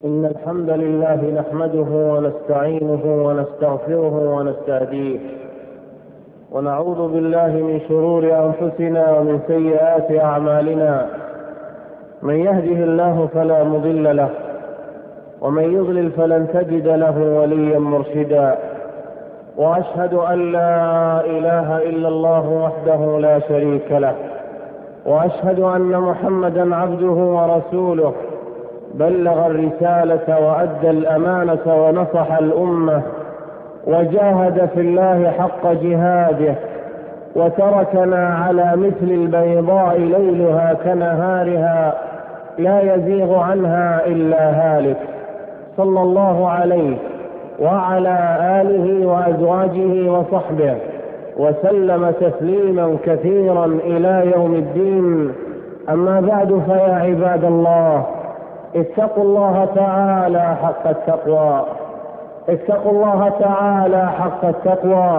إن الحمد لله نحمده ونستعينه ونستغفره ونستهديه، ونعوذ بالله من شرور أنفسنا ومن سيئات أعمالنا. من يهده الله فلا مضل له، ومن يضلل فلن تجد له وليا مرشدا. وأشهد أن لا إله إلا الله وحده لا شريك له، وأشهد أن محمدا عبده ورسوله، بلغ الرسالة وأدى الأمانة ونصح الأمة، وجاهد في الله حق جهاده، وتركنا على مثل البيضاء ليلها كنهارها لا يزيغ عنها إلا هالك، صلى الله عليه وعلى آله وأزواجه وصحبه وسلم تسليما كثيرا إلى يوم الدين. أما بعد، فيا عباد الله، اتقوا الله تعالى حق التقوى، اتقوا الله تعالى حق التقوى.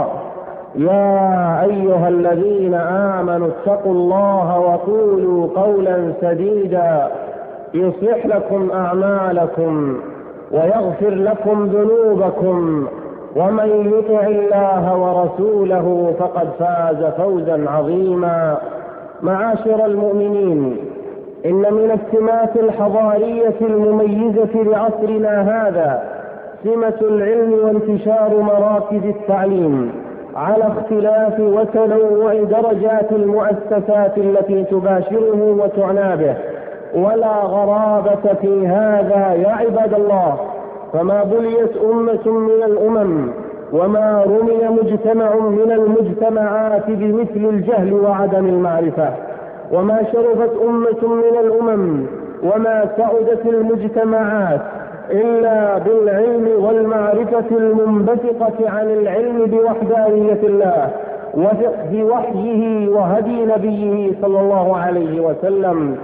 يا أيها الذين آمنوا اتقوا الله وقولوا قولا سديدا يصلح لكم أعمالكم ويغفر لكم ذنوبكم، ومن يطع الله ورسوله فقد فاز فوزا عظيما. معاشر المؤمنين، إن من السمات الحضارية المميزة لعصرنا هذا سمة العلم وانتشار مراكز التعليم على اختلاف وتنوع درجات المؤسسات التي تباشره وتعنى به. ولا غرابة في هذا يا عباد الله، فما بليت أمة من الأمم وما رمي مجتمع من المجتمعات بمثل الجهل وعدم المعرفة، وما شرفت أمة من الأمم وما سعدت المجتمعات إلا بالعلم والمعرفة المنبثقة عن العلم بوحدانية الله وفقه وحيه وهدي نبيه صلى الله عليه وسلم.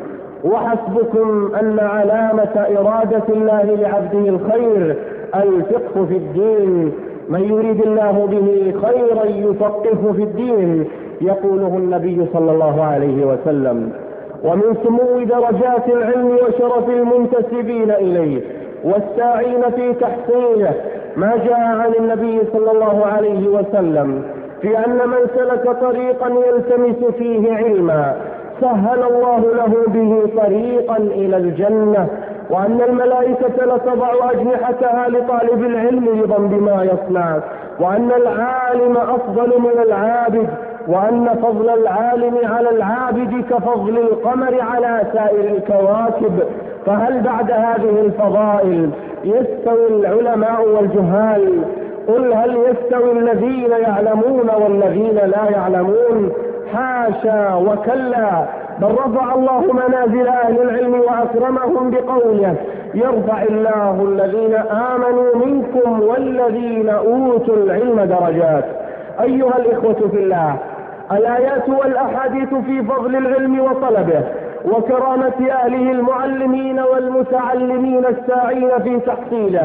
وحسبكم أن علامة إرادة الله لعبده الخير الفقه في الدين. من يريد الله به خيرا يفقهه في الدين، يقوله النبي صلى الله عليه وسلم. ومن سمو درجات العلم وشرف المنتسبين إليه والساعين في تحصيله ما جاء عن النبي صلى الله عليه وسلم في أن من سلك طريقا يلتمس فيه علما سهل الله له به طريقا إلى الجنة، وأن الملائكة لتضع أجنحتها لطالب العلم رضا بما يصنع، وأن العالم أفضل من العابد، وأن فضل العالم على العابد كفضل القمر على سائر الكواكب. فهل بعد هذه الفضائل يستوي العلماء والجهال؟ قل هل يستوي الذين يعلمون والذين لا يعلمون؟ حاشا وكلا، بل رفع الله منازل أهل العلم وأكرمهم بقوله: يرفع الله الذين آمنوا منكم والذين أوتوا العلم درجات. أيها الإخوة في الله، الآيات والأحاديث في فضل العلم وطلبه وكرامة أهله المعلمين والمتعلمين الساعين في تحصيله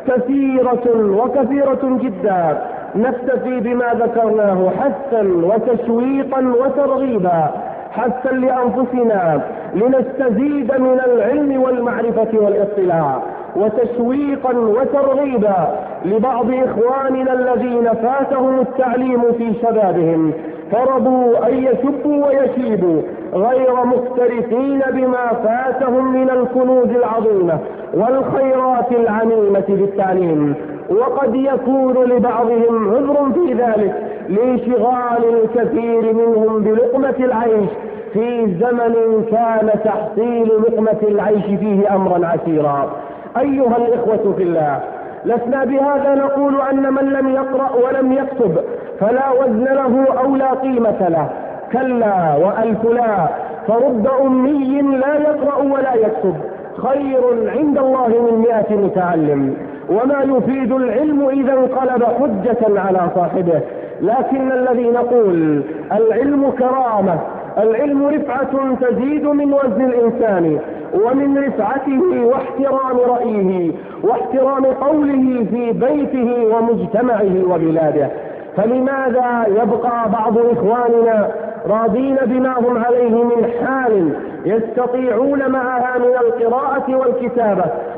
كثيرة جدا. نكتفي بما ذكرناه حثا وتشويقا وترغيبا، حثا لأنفسنا لنستزيد من العلم والمعرفة والاطلاع، وتشويقا وترغيبا لبعض إخواننا الذين فاتهم التعليم في شبابهم فرضوا أن يشبوا ويشيبوا غير مكترثين بما فاتهم من الكنوز العظيمة والخيرات العميمة بالتعليم. وقد يكون لبعضهم عذر في ذلك لانشغال الكثير منهم بلقمة العيش في زمن كان تحصيل لقمة العيش فيه أمرا عسيرا. أيها الإخوة في الله، لسنا بهذا نقول أن من لم يقرأ ولم يكتب فلا وزن له أو لا قيمة له، كلا وألف لا، فرب أمي لا يقرأ ولا يكتب خير عند الله من 100 متعلم، وما يفيد العلم إذا انقلب حجة على صاحبه. لكن الذي نقول العلم كرامة، العلم رفعة تزيد من وزن الإنسان ومن رفعته واحترام رأيه واحترام قوله في بيته ومجتمعه وبلاده. فلماذا يبقى بعض إخواننا راضين بما هم عليه من حال يستطيعون معها من القراءة والكتابة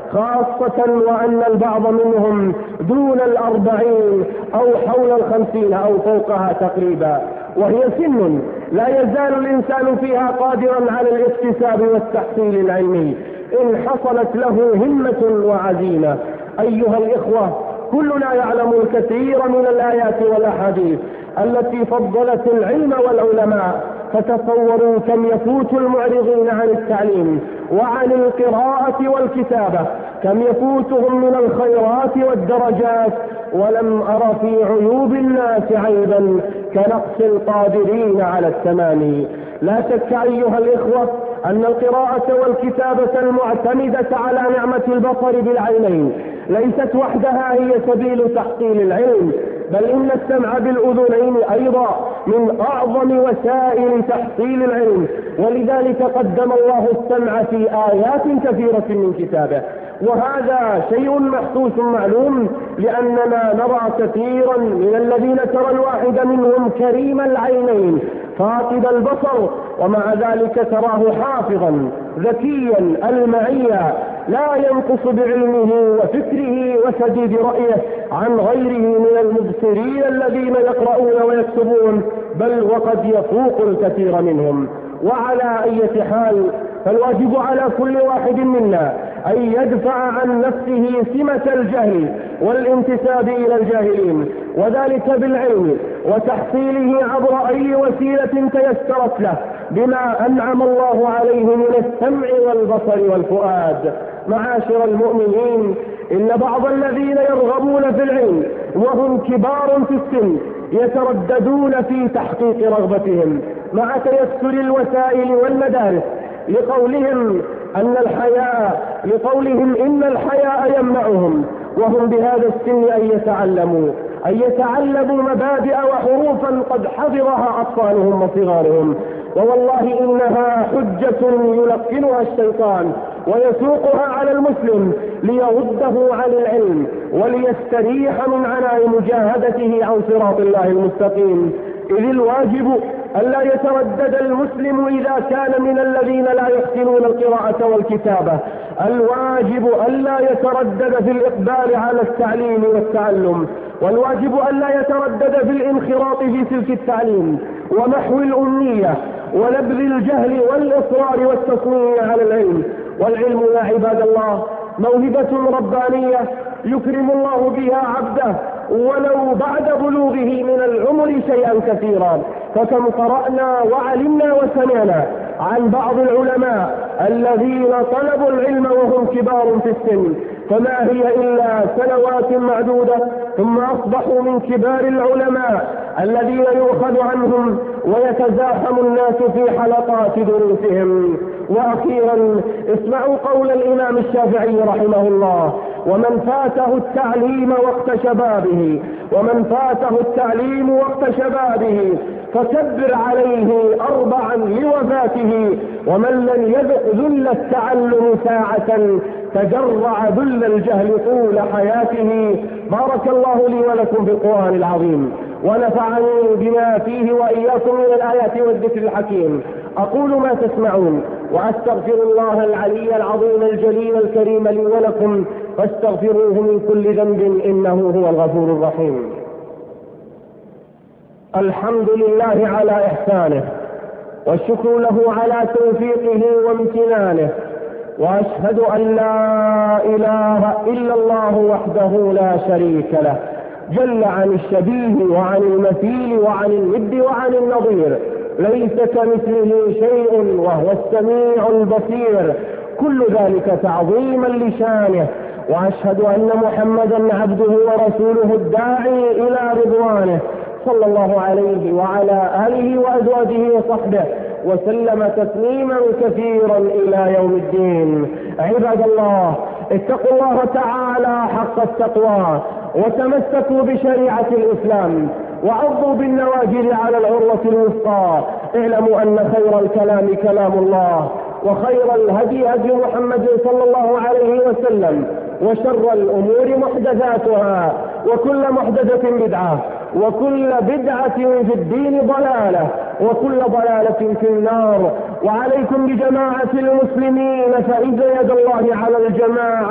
خاصة وأن البعض منهم دون 40 أو حول 50 أو فوقها تقريبا، وهي سن لا يزال الإنسان فيها قادرا على الاكتساب والتحصيل العلمي إن حصلت له همة وعزيمة. أيها الإخوة، كلنا يعلم الكثير من الآيات والأحاديث التي فضلت العلم والعلماء، فتصوروا كم يفوت المعرضين عن التعليم وعن القراءة والكتابة، كم يفوتهم من الخيرات والدرجات، ولم أر في عيوب الناس عيبا كنقص القادرين على التمام. لا شك أيها الإخوة أن القراءة والكتابة المعتمدة على نعمة البصر بالعينين ليست وحدها هي سبيل تحصيل العلم، بل إن السمع بالأذنين أيضا من أعظم وسائل تحصيل العلم، ولذلك قدم الله السمع في آيات كثيرة من كتابه، وهذا شيء محسوس معلوم، لأننا نرى كثيرا من الذين ترى الواحد منهم كريم العينين فاقد البصر، ومع ذلك تراه حافظا ذكيا المعيا لا ينقص بعلمه وفكره وسديد رأيه عن غيره من المبصرين الذين يقرؤون ويكتبون، بل وقد يفوق الكثير منهم. وعلى أي حال، فالواجب على كل واحد منا أن يدفع عن نفسه سمة الجهل والانتساب إلى الجاهلين، وذلك بالعلم وتحصيله عبر أي وسيلة تيسرت له بما أنعم الله عليه من السمع والبصر والفؤاد. معاشر المؤمنين، إن بعض الذين يرغبون في العلم وهم كبار في السن يترددون في تحقيق رغبتهم مع تيسر الوسائل والمدارس لقولهم إن الحياء يمنعهم وهم بهذا السن أن يتعلموا مبادئ وحروفا قد حفظها أطفالهم وصغارهم، ووالله إنها حجة يلقنها الشيطان ويسوقها على المسلم ليرده عن العلم وليستريح من عناء مجاهدته عن صراط الله المستقيم. إذ الواجب ألا يتردد المسلم إذا كان من الذين لا يحسنون القراءة والكتابة، الواجب ألا يتردد في الإقبال على التعليم والتعلم، والواجب ألا يتردد في الانخراط في سلك التعليم ومحو الأمنية ونبذ الجهل والإصرار والتصميم على العلم. والعلم يا عباد الله موهبة ربانية يكرم الله بها عبده ولو بعد بلوغه من العمر شيئا كثيرا، فكم قرأنا وعلمنا وسمعنا عن بعض العلماء الذين طلبوا العلم وهم كبار في السن، فما هي إلا سنوات معدودة ثم أصبحوا من كبار العلماء الذين يؤخذ عنهم ويتزاحم الناس في حلقات دروسهم. وأخيرا اسمعوا قول الإمام الشافعي رحمه الله: ومن فاته التعليم وقت شبابه فكبر عليه 4 لوفاته، ومن لم يذق ذل التعلم ساعة تجرع ذل الجهل طول حياته. بارك الله لي ولكم في القرآن العظيم، ونفعني بما فيه وإياكم من الآيات والذكر الحكيم. أقول ما تسمعون وأستغفر الله العلي العظيم الجليل الكريم لي ولكم، فاستغفروه من كل ذنب إنه هو الغفور الرحيم. الحمد لله على إحسانه، والشكر له على توفيقه وامتنانه، وأشهد أن لا إله إلا الله وحده لا شريك له، جل عن الشبيه وعن المثيل وعن الند وعن النظير، ليس كمثله شيء وهو السميع البصير، كل ذلك تعظيما لشانه. وأشهد أن محمدا عبده ورسوله الداعي إلى رضوانه، صلى الله عليه وعلى آله وأزواجه وصحبه وسلم تسليما كثيرا إلى يوم الدين. عباد الله، اتقوا الله تعالى حق التقوى، وتمسكوا بشريعة الإسلام، وعضوا بالنواجذ على العروة الوثقى. اعلموا أن خير الكلام كلام الله، وخير الهدي هدي محمد صلى الله عليه وسلم، وشر الأمور محدثاتها، وكل محدثة بدعة، وكل بدعة في الدين ضلالة، وكل ضلالة في النار. وعليكم بجماعة المسلمين، فإذا يد الله على الجماعة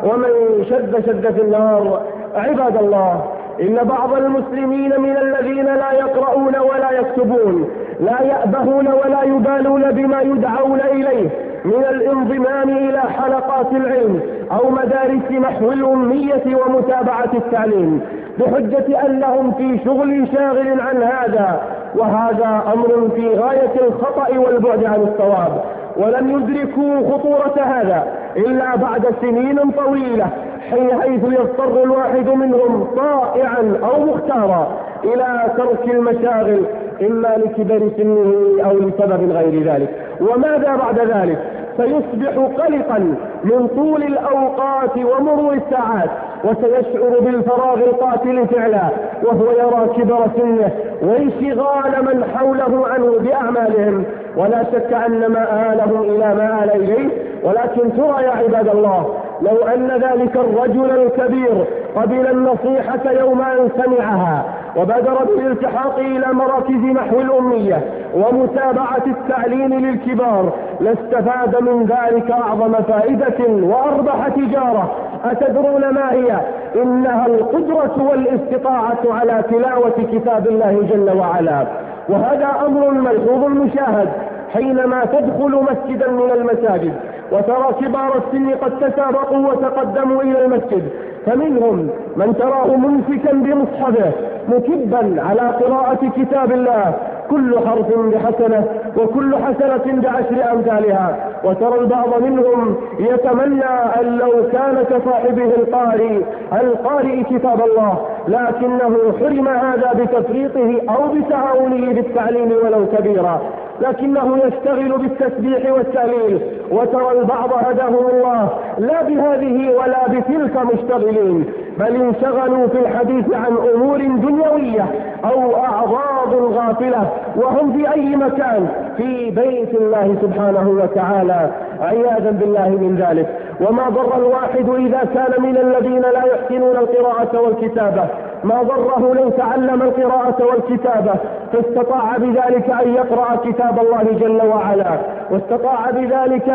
ومن شد في النار. عباد الله، إن بعض المسلمين من الذين لا يقرؤون ولا يكتبون لا يأبهون ولا يبالون بما يدعون إليه من الانضمام إلى حلقات العلم أو مدارس محو الأمية ومتابعة التعليم بحجة أنهم في شغل شاغل عن هذا، وهذا أمر في غاية الخطأ والبعد عن الصواب. ولم يدركوا خطورة هذا إلا بعد سنين طويلة، حيث يضطر الواحد منهم طائعا أو مختارا إلى ترك المشاغل، إما لكبر سنه أو لسبب غير ذلك. وماذا بعد ذلك؟ سيصبح قلقا من طول الأوقات ومرور الساعات، وسيشعر بالفراغ القاتل فعلا، وهو يرى كبر سنه وانشغال من حوله عنه بأعمالهم، ولا شك أن مآلهم إلى ما آل إليه. ولكن ترى يا عباد الله، لو أن ذلك الرجل الكبير قبل النصيحة يوم أن سمعها وبادر بالالتحاق إلى مراكز محو الأمية ومتابعة التعليم للكبار، لاستفاد من ذلك أعظم فائدة وأربح تجارة. أتدرون ما هي؟ إنها القدرة والاستطاعة على تلاوة كتاب الله جل وعلا. وهذا أمر ملحوظ مشاهد حينما تدخل مسجدا من المساجد وترى كبار السن قد تسابقوا وتقدموا إلى المسجد، فمنهم من تراه ممسكا بمصحفه مكبا على قراءة كتاب الله، كل حرف بحسنة وكل حسنة بعشر أمثالها. وترى البعض منهم يتمنى أن لو كان كصاحبه القارئ كتاب الله، لكنه حرم هذا بتفريطه أو بتعاونه بالتعليم ولو كبيرا، لكنه يشتغل بالتسبيح والتهليل. وترى البعض هداهم الله لا بهذه ولا بتلك مشتغلين، بل انشغلوا في الحديث عن أمور دنيوية أو أعراض غافلة، وهم في أي مكان في بيت الله سبحانه وتعالى، عياذا بالله من ذلك. وما ضر الواحد إذا كان من الذين لا يحسنون القراءة والكتابة، ما ضره لو تعلم القراءة والكتابة فاستطاع بذلك أن يقرأ كتاب الله جل وعلا، واستطاع بذلك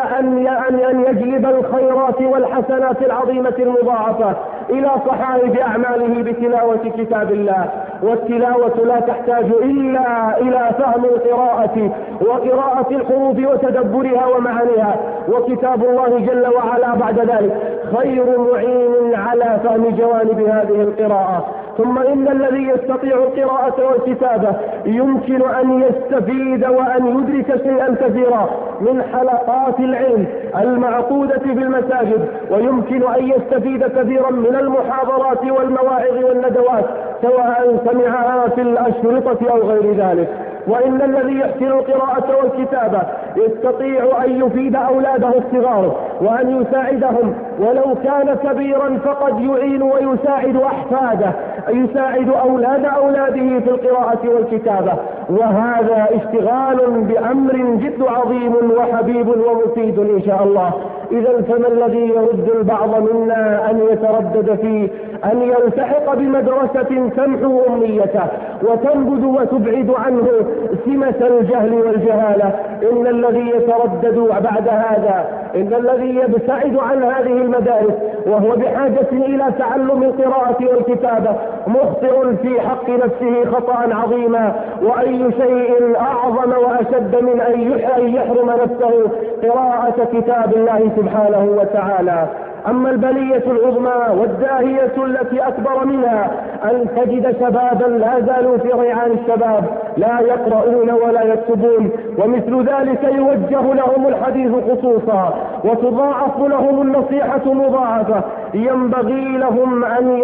أن يجلب الخيرات والحسنات العظيمة المضاعفة إلى صحائف أعماله بتلاوة كتاب الله. والتلاوة لا تحتاج إلا إلى فهم القراءة وقراءة الحروف وتدبرها ومعانيها، وكتاب الله جل وعلا بعد ذلك خير معين على فهم جوانب هذه القراءة. ثم إن الذي يستطيع القراءة والكتابة يمكن أن يستفيد وأن يدرك شيئا كثيرا من حلقات العلم المعقودة في المساجد، ويمكن أن يستفيد كثيرا من المحاضرات والمواعظ والندوات سواء سمعها في الأشرطة أو غير ذلك. وإن الذي يحسن القراءة والكتابة يستطيع أن يفيد أولاده الصغار وأن يساعدهم، ولو كان كبيرا فقد يعين ويساعد أحفاده، يساعد أولاد أولاده في القراءة والكتابة. وهذا اشتغال بأمر جد عظيم وحبيب ومفيد إن شاء الله. إذا فما الذي يرد البعض منا أن يتردد فيه أن يلتحق بمدرسة تمحو أمنيته وتنبذ وتبعد عنه سمة الجهل والجهالة؟ إن الذي يتردد بعد هذا، إن الذي يبتعد عن هذه المدارس وهو بحاجة إلى تعلم القراءة والكتابة مخطئ في حق نفسه خطأ عظيما، وأي شيء أعظم وأشد من أن يحرم نفسه قراءة كتاب الله سبحانه وتعالى. أما البلية العظمى والداهية التي أكبر منها أن تجد شبابا لا زالوا في ريعان الشباب لا يقرؤون ولا يكتبون، ومثل ذلك يوجه لهم الحديث خصوصا وتضاعف لهم النصيحة مضاعفة. ينبغي لهم أن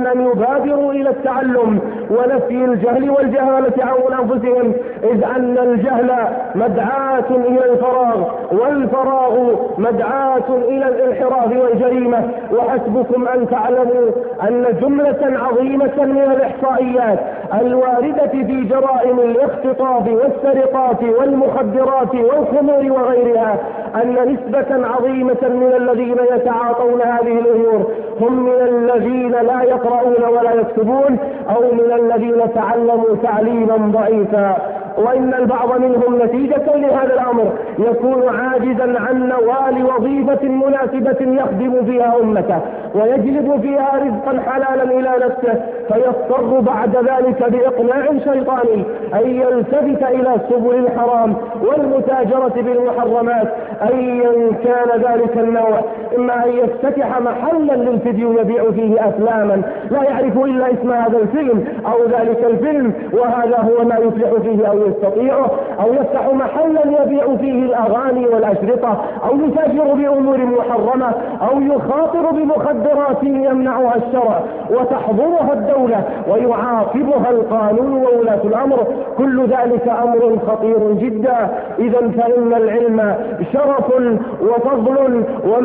يبادروا إلى التعلم ونفي الجهل والجهالة عن أنفسهم، إذ أن الجهل مدعاة إلى الفراغ، والفراغ مدعاة إلى الانحراف والجريمة. وحسبكم أن تعلموا أن جملة عظيمة من الإحصائيات الواردة في جرائم الاختطاف والسرقات والمخدرات والخمور وغيرها أن نسبة عظيمة من الذين يتعاطون هذه الأمور هم من الذين لا يقرؤون ولا يكتبون، أو من الذين تعلموا تعليما ضعيفا. وإن البعض منهم نتيجة لهذا الأمر يكون عاجزا عن نوال وظيفة مناسبة يخدم فيها أمته ويجلب فيها رزقا حلالا إلى نفسه، فيضطر بعد ذلك بإقناع شيطاني أن يلتفت إلى سبل الحرام والمتاجرة بالمحرمات، أيا كان ذلك النوع، إما أن يفتتح محلا للفيديو يبيع فيه أفلاما لا يعرف إلا اسم هذا الفيلم أو ذلك الفيلم وهذا هو ما يفلح فيه أو يستطيعه، أو يفتح محلا يبيع فيه الأغاني والأشرطة، أو يتاجر بأمور محرمة، أو يخاطر بمخدرات يمنعها الشرع وتحظرها الدولة ويعاقبها القانون وولاة الأمر. كل ذلك أمر خطير جدا. إذا فإن العلم شرف وفضل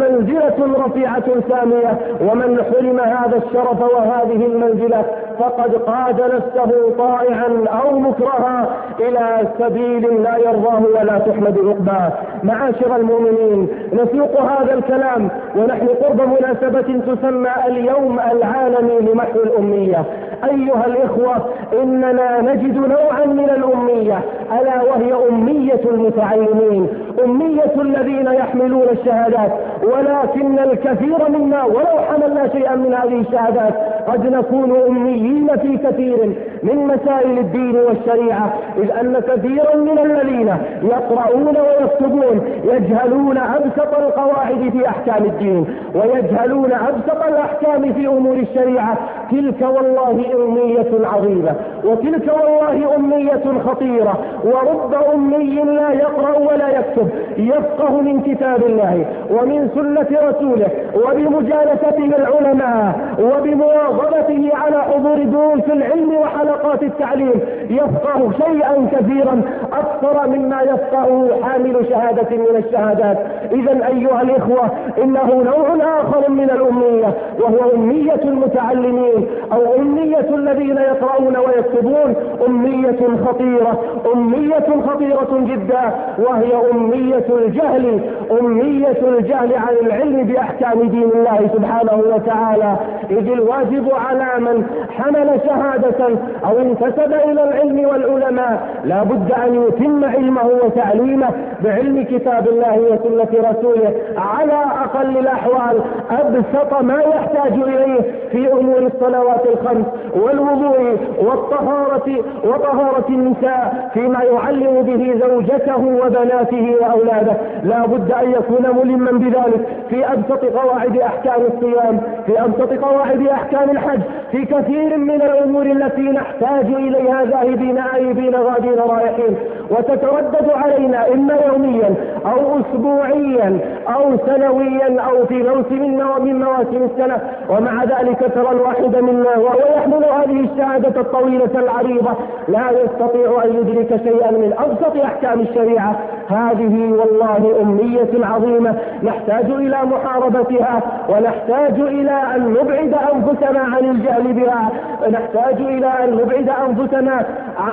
ومنزلة رفيعة سامية، ومن حرم هذا الشرف وهذه المنزلة فقد قاد نفسه طائعا أو مكرها إلى سبيل لا يرضاه ولا تحمد عقباه. معاشر المؤمنين، نسوق هذا الكلام ونحن قرب مناسبة تسمى اليوم العالمي لمحو الأمية. أيها الإخوة، إننا نجد نوعا من الأمية ألا وهي أمية المتعلمين، أمية الذين يحملون الشهادات، ولكن الكثير منا ولو حملنا شيئا من هذه الشهادات قد نكون أميين في كثير من مسائل الدين والشريعة، إذ أن كثيرا من الذين يقرؤون ويكتبون يجهلون أبسط القواعد في أحكام الدين ويجهلون أبسط الأحكام في أمور الشريعة. تلك والله أمية عظيمة، وتلك والله أمية خطيرة. ورب أمي لا يقرأ ولا يكتب يفقه من كتاب الله ومن سنة رسوله وبمجالسته العلماء وبمواظبته على حضور دروس العلم وحلقات التعليم يفقه شيئا كثيرا أكثر مما يفقه حامل شهادة من الشهادات. إذا أيها الإخوة، إنه نوع آخر من الأمية، وهو أمية المتعلمين أو أمية الذين يقرؤون ويكتبون، أمية خطيرة، أمية خطيرة جدا، وهي أمية الجهل، أمية الجهل عن العلم بأحكام دين الله سبحانه وتعالى. إذ الواجب على من حمل شهادة أو انتسب إلى العلم والعلماء لا بد أن يتم علمه وتعليمه بعلم كتاب الله وسنة رسوله على أقل الأحوال، أبسط ما يحتاج إليه في أمور الصلوات الخمس والوضوء والطهارة وطهارة النساء، فيما يعلم به زوجته وبناته وأولاده. لا بد أن يكون ملما بذلك في أبسط قواعد أحكام الصيام، في أبسط قواعد أحكام الحج، في كثير من الأمور التي نحتاج إليها ذاهبين آيبين غادين رائحين، وتتردد علينا إما يوميا أو أسبوعيا أو سنويا أو في موسم من مواسم السنة. ومع ذلك ترى الواحد منا وهو يحمل هذه الشهادة الطويلة العريضة لا يستطيع أن يدرك شيئا من أبسط أحكام الشريعة. هذه والله أمية عظيمة نحتاج إلى محاربتها، ونحتاج إلى أن نبعد أنفسنا عن الجهل بها، نحتاج إلى أن نبعد أنفسنا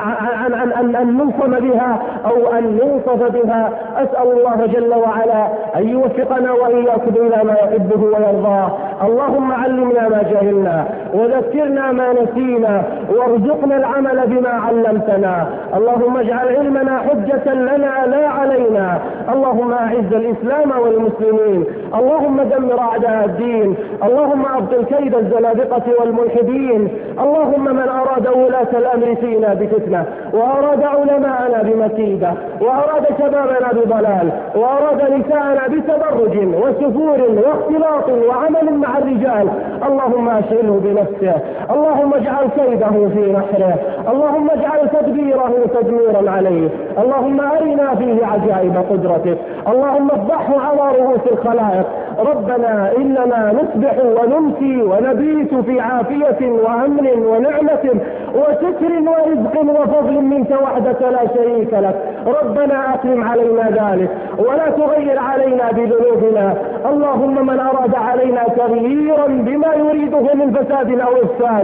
عن أن ننصم بها أو أن ننصف بها. أسأل الله جل وعلا أن يوفقنا وإياكم إلى ما يحبه ويرضاه. اللهم علمنا ما جهلنا وذكرنا ما نسينا وارزقنا العمل بما علمتنا. اللهم اجعل علمنا حجة لنا لا علينا. اللهم أعز الإسلام والمسلمين، اللهم دمر أعداء الدين، اللهم أبطل كيد الزنادقة والملحدين. اللهم من أراد ولاة الأمر فينا بفتنة، وأراد علماءنا بمكيدة، وأراد شبابنا بضلال، وأراد نساءنا بتبرج وسفور واختلاط وعمل مع الرجال، اللهم أشغله بنفسه، اللهم اجعل كيده في نحره، اللهم اجعل تدبيره تدميرا عليه، اللهم أرنا فيه عجائب قدرتك، اللهم افضحه على رؤوس الخلائق. ربنا إننا نصبح ونمسي ونبيت في عافية وأمن ونعمة وستر ورزق وفضل منك وحدك لا شريك لك. ربنا أقم علينا ذلك ولا تغير علينا بذنوبنا. اللهم من أراد علينا تغييرا بما يريده من فساد أو إفساد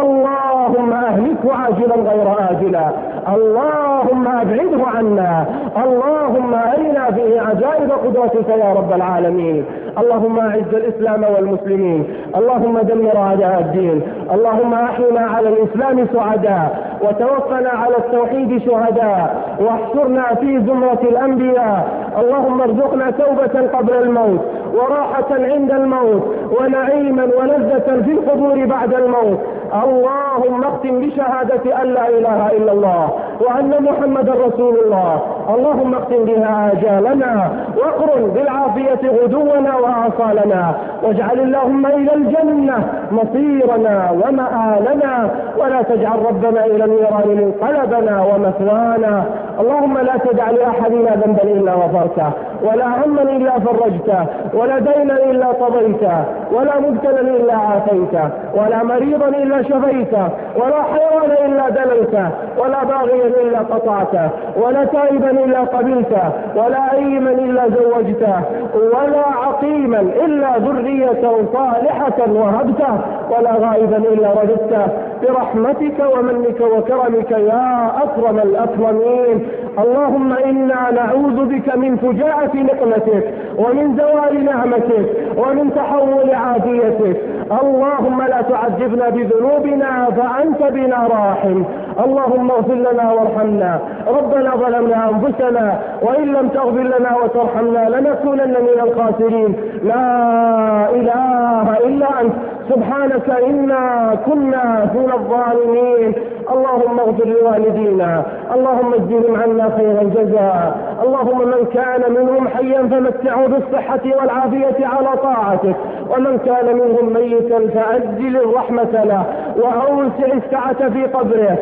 اللهم أهلكه عاجلا غير آجلا، اللهم أبعده عنا، اللهم أرنا فيه عجائب قدرتك يا رب العالمين. اللهم أعز الإسلام والمسلمين، اللهم دمر أعداء الدين، اللهم أحينا على الإسلام سعداء، وتوفنا على التوحيد شهداء، واحشرنا في زمرة الأنبياء. اللهم ارزقنا توبة قبل الموت، وراحة عند الموت، ونعيما ولذة في القبور بعد الموت. اللهم اختم بشهادة أن لا إله إلا الله وأن محمدا رسول الله. اللهم اختم بها آجالنا، واقرن بالعافية غدونا وآصالنا، واجعل اللهم إلى الجنة مصيرنا ومآلنا، ولا تجعل ربنا إلى النيران منقلبنا ومثوانا. اللهم لا تدع لأحدنا ذنبا إلا غفرته، ولا هما إلا فرجته، ولا دينا إلا قضيته، ولا مبتلا إلا عافيته، ولا مريضا إلا شفيته، ولا حيوانا إلا دللته، ولا باغيا إلا قطعته، ولا تائبا إلا قبلته، ولا أيما إلا زوجته، ولا عقيما إلا ذرية صالحة وهبته، ولا غائبا إلا رددته، برحمتك ومنك وكرمك يا أكرم الأكرمين. اللهم إنا نعوذ بك من فجاءة نقمتك، ومن زوال نعمتك، ومن تحول عافيتك. اللهم لا تعذبنا بذنوبنا فأنت بنا راحم. اللهم اغفر لنا وارحمنا. ربنا ظلمنا أنفسنا، وإن لم تغفر لنا وترحمنا لنكونن من الخاسرين. لا إله إلا أنت سبحانك إنا كنا من الظالمين. اللهم اغفر لوالدينا، اللهم اجزهم عنا خير الجزاء. اللهم من كان منهم حيا فمتعه بالصحة والعافية على طاعتك، ومن كان منهم ميتا فأجل الرحمة له وأوسع السعة في قبره.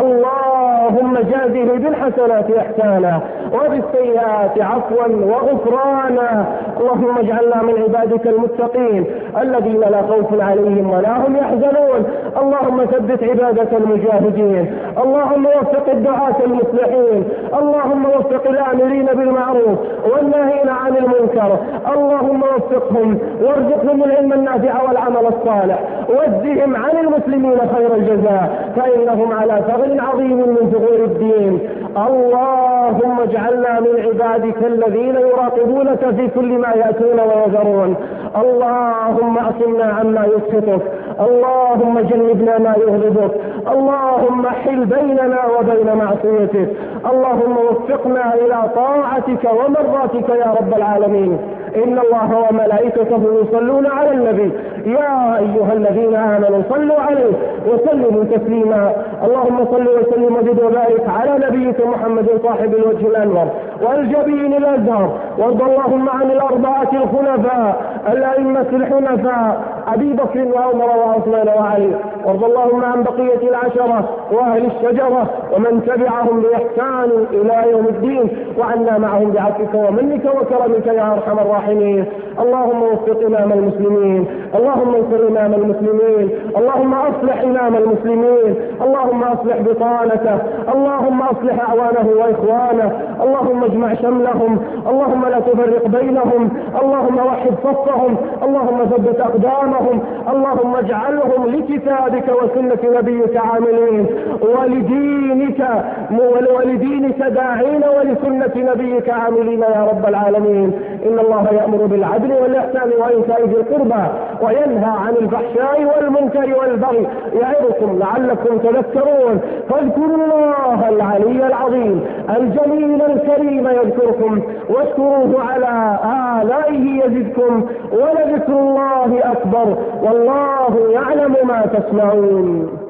اللهم جازه بالحسنات إحسانا، وبالسيئات عفوا وغفرانا. اللهم اجعلنا من عبادك المتقين الذين لا خوف عليهم ولا هم يحزنون. اللهم ثبت عبادة المجاهدين. اللهم وفق الدعاة المصلحين. اللهم وفق الآمرين بالمعروف والناهين عن المنكر. اللهم وفقهم وارزقهم العلم النافع والعمل الصالح، واجزهم عن المسلمين خير الجزاء، فإنهم على ثغر عظيم من ثغور الدين. اللهم اجعلنا من عبادك الذين يراقبونك في كل ما يأتون ويذرون. اللهم أصمنا عما يسخطك، اللهم جنبنا ما يغضبك، اللهم حل بيننا وبين معصيتك. اللهم وفقنا إلى طاعتك ومرضاتك يا رب العالمين. إن الله وملائكته يصلون على النبي، يا أيها الذين آمنوا صلوا عليه وسلموا تسليما. اللهم صل وسلم وزد وبارك على نبيك محمد صاحب الوجه الأنور والجبين الأزهر. وارض اللهم عن الأربعة الخلفاء الأئمة الحنفاء أبي بكر وعمر وعثمان وعلي. وارض اللهم عن بقية العشرة وأهل الشجرة ومن تبعهم بإحسان إلى يوم الدين، وعنا معهم بعفوك ومنك وكرمك يا أرحم الراحمين. اللهم وفق إمام المسلمين، اللهم انصر إمام المسلمين، اللهم أصلح إمام المسلمين، اللهم أصلح بطانته، اللهم أصلح أعوانه وإخوانه، اللهم اجمع شملهم، اللهم لا تفرق بينهم، اللهم وحد صفهم، اللهم ثبت أقدامهم، اللهم اجعلهم لكتابك وسنة نبيك عاملين، ولدينك داعين، ولسنة نبيك عاملين يا رب العالمين. إن الله يأمر بالعدل والإحسان وإيتاء ذي القربى، وينهى عن الفحشاء والمنكر والبغي، يعظكم لعلكم تذكرون. فاذكروا الله العلي العظيم الجليل الكريم يذكركم، واشكروه على آلائه يزدكم، ولذكر الله أكبر، والله يعلم ما تصنعون.